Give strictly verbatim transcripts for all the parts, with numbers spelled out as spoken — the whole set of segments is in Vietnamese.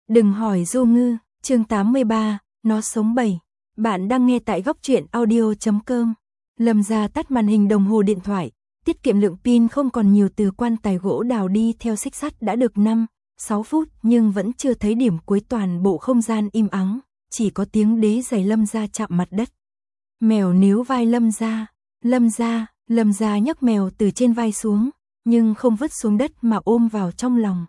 Đừng hỏi Du Ngư, chương tám mươi ba, nó sống bảy. Bạn đang nghe tại góc truyện audio chấm com. Lâm Gia tắt màn hình đồng hồ điện thoại, tiết kiệm lượng pin không còn nhiều. Từ quan tài gỗ đào đi theo xích sắt đã được năm, sáu phút nhưng vẫn chưa thấy điểm cuối. Toàn bộ không gian im ắng, chỉ có tiếng đế giày Lâm Gia chạm mặt đất. Mèo níu vai Lâm Gia, Lâm Gia, Lâm Gia nhấc mèo từ trên vai xuống, nhưng không vứt xuống đất mà ôm vào trong lòng.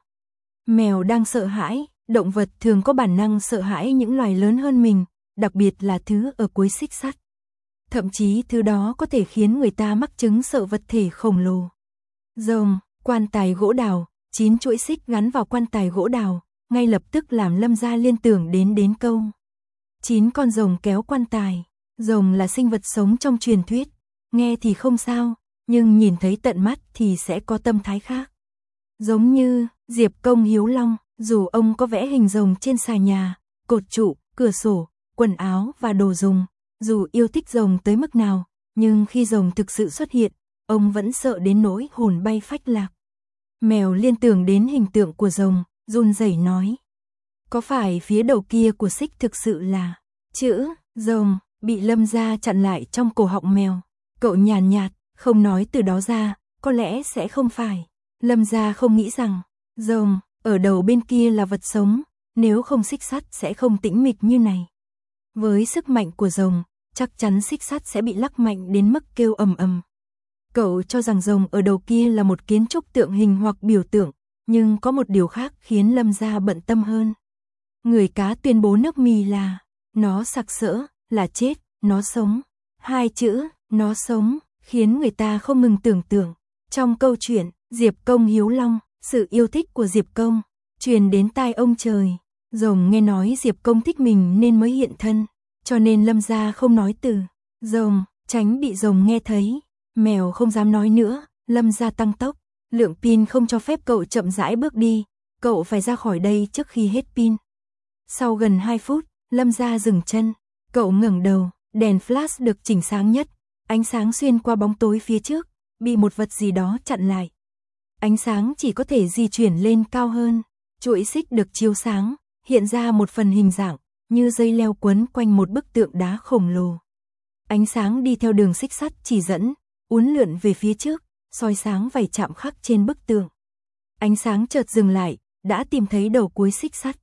Mèo đang sợ hãi, động vật thường có bản năng sợ hãi những loài lớn hơn mình, đặc biệt là thứ ở cuối xích sắt. Thậm chí thứ đó có thể khiến người ta mắc chứng sợ vật thể khổng lồ. Rồng, quan tài gỗ đào, chín chuỗi xích gắn vào quan tài gỗ đào, ngay lập tức làm Lâm Gia liên tưởng đến đến câu. Chín con rồng kéo quan tài. Rồng là sinh vật sống trong truyền thuyết, nghe thì không sao, nhưng nhìn thấy tận mắt thì sẽ có tâm thái khác. Giống như Diệp Công Hiếu Long, dù ông có vẽ hình rồng trên xà nhà, cột trụ, cửa sổ, quần áo và đồ dùng, dù yêu thích rồng tới mức nào, nhưng khi rồng thực sự xuất hiện, ông vẫn sợ đến nỗi hồn bay phách lạc. Mèo liên tưởng đến hình tượng của rồng, run rẩy nói. Có phải phía đầu kia của xích thực sự là chữ rồng? Bị Lâm Gia chặn lại trong cổ họng mèo. Cậu nhàn nhạt, không nói từ đó ra, có lẽ sẽ không phải. Lâm Gia không nghĩ rằng, rồng, ở đầu bên kia là vật sống, nếu không xích sắt sẽ không tĩnh mịch như này. Với sức mạnh của rồng, chắc chắn xích sắt sẽ bị lắc mạnh đến mức kêu ầm ầm. Cậu cho rằng rồng ở đầu kia là một kiến trúc tượng hình hoặc biểu tượng, nhưng có một điều khác khiến Lâm Gia bận tâm hơn. Người cá tuyên bố nước mì là, nó sặc sỡ, là chết, nó sống. Hai chữ, nó sống, khiến người ta không ngừng tưởng tượng. Trong câu chuyện, Diệp Công Hiếu Long, sự yêu thích của Diệp Công, truyền đến tai ông trời. Rồng nghe nói Diệp Công thích mình nên mới hiện thân, cho nên Lâm Gia không nói từ. Rồng, tránh bị rồng nghe thấy. Mèo không dám nói nữa, Lâm Gia tăng tốc. Lượng pin không cho phép cậu chậm rãi bước đi, cậu phải ra khỏi đây trước khi hết pin. Sau gần hai phút, Lâm Gia dừng chân. Cậu ngẩng đầu, đèn flash được chỉnh sáng nhất, ánh sáng xuyên qua bóng tối phía trước, bị một vật gì đó chặn lại. Ánh sáng chỉ có thể di chuyển lên cao hơn, chuỗi xích được chiếu sáng, hiện ra một phần hình dạng, như dây leo quấn quanh một bức tượng đá khổng lồ. Ánh sáng đi theo đường xích sắt chỉ dẫn, uốn lượn về phía trước, soi sáng vảy chạm khắc trên bức tượng. Ánh sáng chợt dừng lại, đã tìm thấy đầu cuối xích sắt.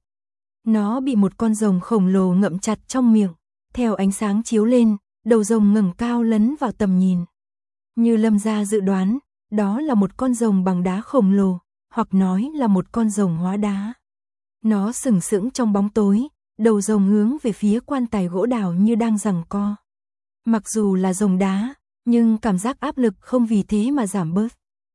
Nó bị một con rồng khổng lồ ngậm chặt trong miệng. Theo ánh sáng chiếu lên, đầu rồng ngẩng cao lấn vào tầm nhìn. Như Lâm Gia dự đoán, đó là một con rồng bằng đá khổng lồ, hoặc nói là một con rồng hóa đá. Nó sừng sững trong bóng tối, đầu rồng hướng về phía quan tài gỗ đào như đang giằng co. Mặc dù là rồng đá, nhưng cảm giác áp lực không vì thế mà giảm bớt.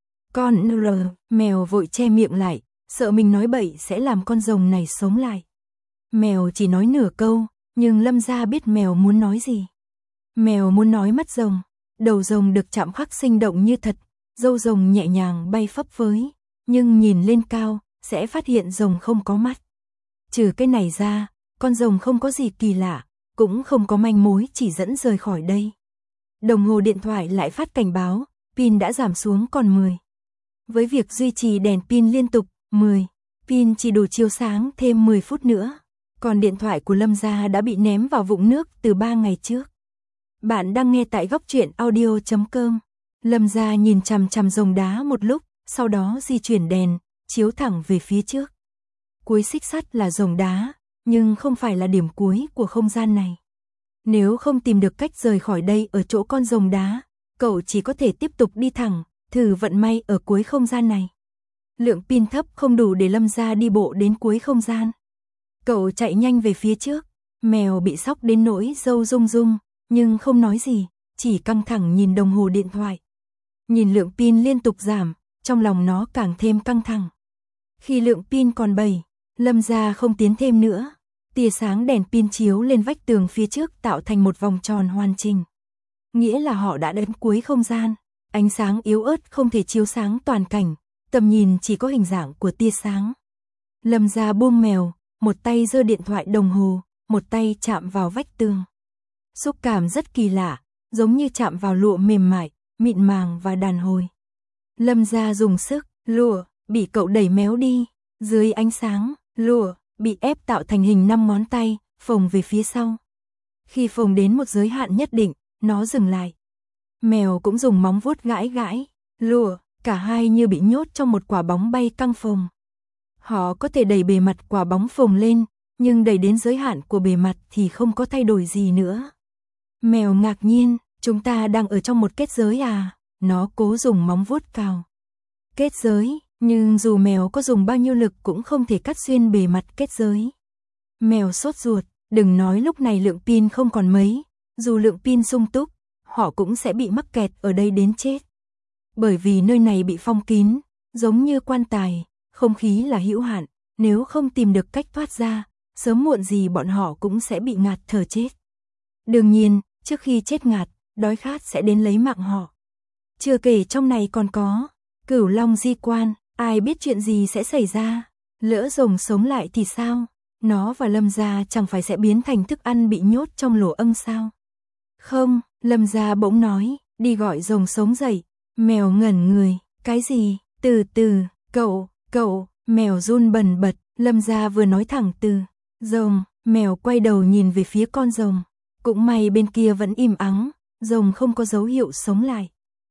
Con R, mèo vội che miệng lại, sợ mình nói bậy sẽ làm con rồng này sống lại. Mèo chỉ nói nửa câu, nhưng Lâm Gia biết mèo muốn nói gì. Mèo muốn nói mắt rồng, đầu rồng được chạm khắc sinh động như thật, râu rồng nhẹ nhàng bay phấp phới, nhưng nhìn lên cao, sẽ phát hiện rồng không có mắt. Trừ cái này ra, con rồng không có gì kỳ lạ, cũng không có manh mối chỉ dẫn rời khỏi đây. Đồng hồ điện thoại lại phát cảnh báo, pin đã giảm xuống còn mười. Với việc duy trì đèn pin liên tục, mười, pin chỉ đủ chiếu sáng thêm mười phút nữa. Còn điện thoại của Lâm Gia đã bị ném vào vũng nước từ ba ngày trước. Bạn đang nghe tại góc truyện audio chấm com. Lâm Gia nhìn chằm chằm rồng đá một lúc, sau đó di chuyển đèn, chiếu thẳng về phía trước. Cuối xích sắt là rồng đá, nhưng không phải là điểm cuối của không gian này. Nếu không tìm được cách rời khỏi đây ở chỗ con rồng đá, cậu chỉ có thể tiếp tục đi thẳng, thử vận may ở cuối không gian này. Lượng pin thấp không đủ để Lâm Gia đi bộ đến cuối không gian. Cậu chạy nhanh về phía trước, mèo bị sốc đến nỗi râu rung rung, nhưng không nói gì, chỉ căng thẳng nhìn đồng hồ điện thoại. Nhìn lượng pin liên tục giảm, trong lòng nó càng thêm căng thẳng. Khi lượng pin còn bảy, Lâm Gia không tiến thêm nữa. Tia sáng đèn pin chiếu lên vách tường phía trước tạo thành một vòng tròn hoàn chỉnh. Nghĩa là họ đã đến cuối không gian, ánh sáng yếu ớt không thể chiếu sáng toàn cảnh, tầm nhìn chỉ có hình dạng của tia sáng. Lâm Gia buông mèo, một tay giơ điện thoại đồng hồ, một tay chạm vào vách tường. Xúc cảm rất kỳ lạ, giống như chạm vào lụa mềm mại, mịn màng và đàn hồi. Lâm Gia dùng sức, lụa bị cậu đẩy méo đi, dưới ánh sáng, lụa bị ép tạo thành hình năm ngón tay, phồng về phía sau. Khi phồng đến một giới hạn nhất định, nó dừng lại. Mèo cũng dùng móng vuốt gãi gãi, lùa, cả hai như bị nhốt trong một quả bóng bay căng phồng. Họ có thể đẩy bề mặt quả bóng phồng lên, nhưng đẩy đến giới hạn của bề mặt thì không có thay đổi gì nữa. Mèo ngạc nhiên, chúng ta đang ở trong một kết giới à? Nó cố dùng móng vuốt cào. Kết giới, nhưng dù mèo có dùng bao nhiêu lực cũng không thể cắt xuyên bề mặt kết giới. Mèo sốt ruột, đừng nói lúc này lượng pin không còn mấy, dù lượng pin sung túc, họ cũng sẽ bị mắc kẹt ở đây đến chết. Bởi vì nơi này bị phong kín, giống như quan tài, không khí là hữu hạn, nếu không tìm được cách thoát ra, sớm muộn gì bọn họ cũng sẽ bị ngạt thở chết. Đương nhiên, trước khi chết ngạt, đói khát sẽ đến lấy mạng họ. Chưa kể trong này còn có Cửu Long di quan, ai biết chuyện gì sẽ xảy ra, lỡ rồng sống lại thì sao? Nó và Lâm gia chẳng phải sẽ biến thành thức ăn bị nhốt trong lỗ âng sao? Không, Lâm gia bỗng nói, đi gọi rồng sống dậy. Mèo ngẩn người, cái gì? Từ từ, cậu, cậu, mèo run bần bật, Lâm gia vừa nói thẳng từ rồng, mèo quay đầu nhìn về phía con rồng. Cũng may bên kia vẫn im ắng, rồng không có dấu hiệu sống lại.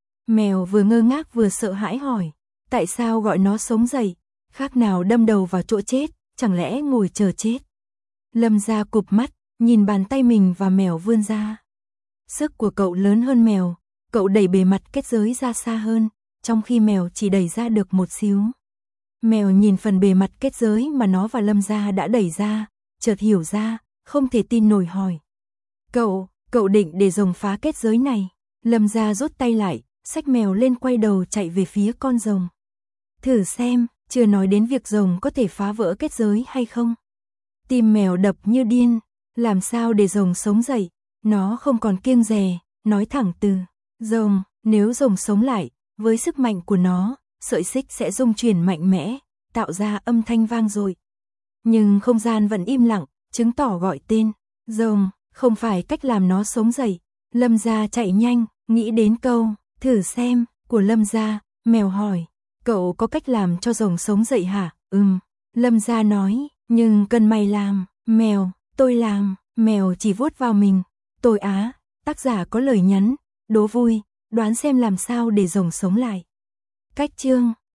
Mèo vừa ngơ ngác vừa sợ hãi hỏi, tại sao gọi nó sống dậy, khác nào đâm đầu vào chỗ chết, chẳng lẽ ngồi chờ chết. Lâm gia cụp mắt, nhìn bàn tay mình và mèo vươn ra. Sức của cậu lớn hơn mèo, cậu đẩy bề mặt kết giới ra xa hơn, trong khi mèo chỉ đẩy ra được một xíu. Mèo nhìn phần bề mặt kết giới mà nó và Lâm gia đã đẩy ra, chợt hiểu ra, không thể tin nổi hỏi. Cậu, cậu định để rồng phá kết giới này? Lâm gia rút tay lại, xách mèo lên quay đầu chạy về phía con rồng. Thử xem, chưa nói đến việc rồng có thể phá vỡ kết giới hay không. Tim mèo đập như điên, làm sao để rồng sống dậy, nó không còn kiêng dè, nói thẳng từ rồng, nếu rồng sống lại, với sức mạnh của nó, sợi xích sẽ rung chuyển mạnh mẽ, tạo ra âm thanh vang dội. Nhưng không gian vẫn im lặng, chứng tỏ gọi tên rồng không phải cách làm nó sống dậy. Lâm gia chạy nhanh, nghĩ đến câu thử xem của Lâm gia, mèo hỏi, cậu có cách làm cho rồng sống dậy hả? Ừm, Lâm gia nói, nhưng cần mày làm. Mèo, tôi làm. Mèo chỉ vuốt vào mình. Tôi á, tác giả có lời nhắn, đố vui, đoán xem làm sao để rồng sống lại. Cách chương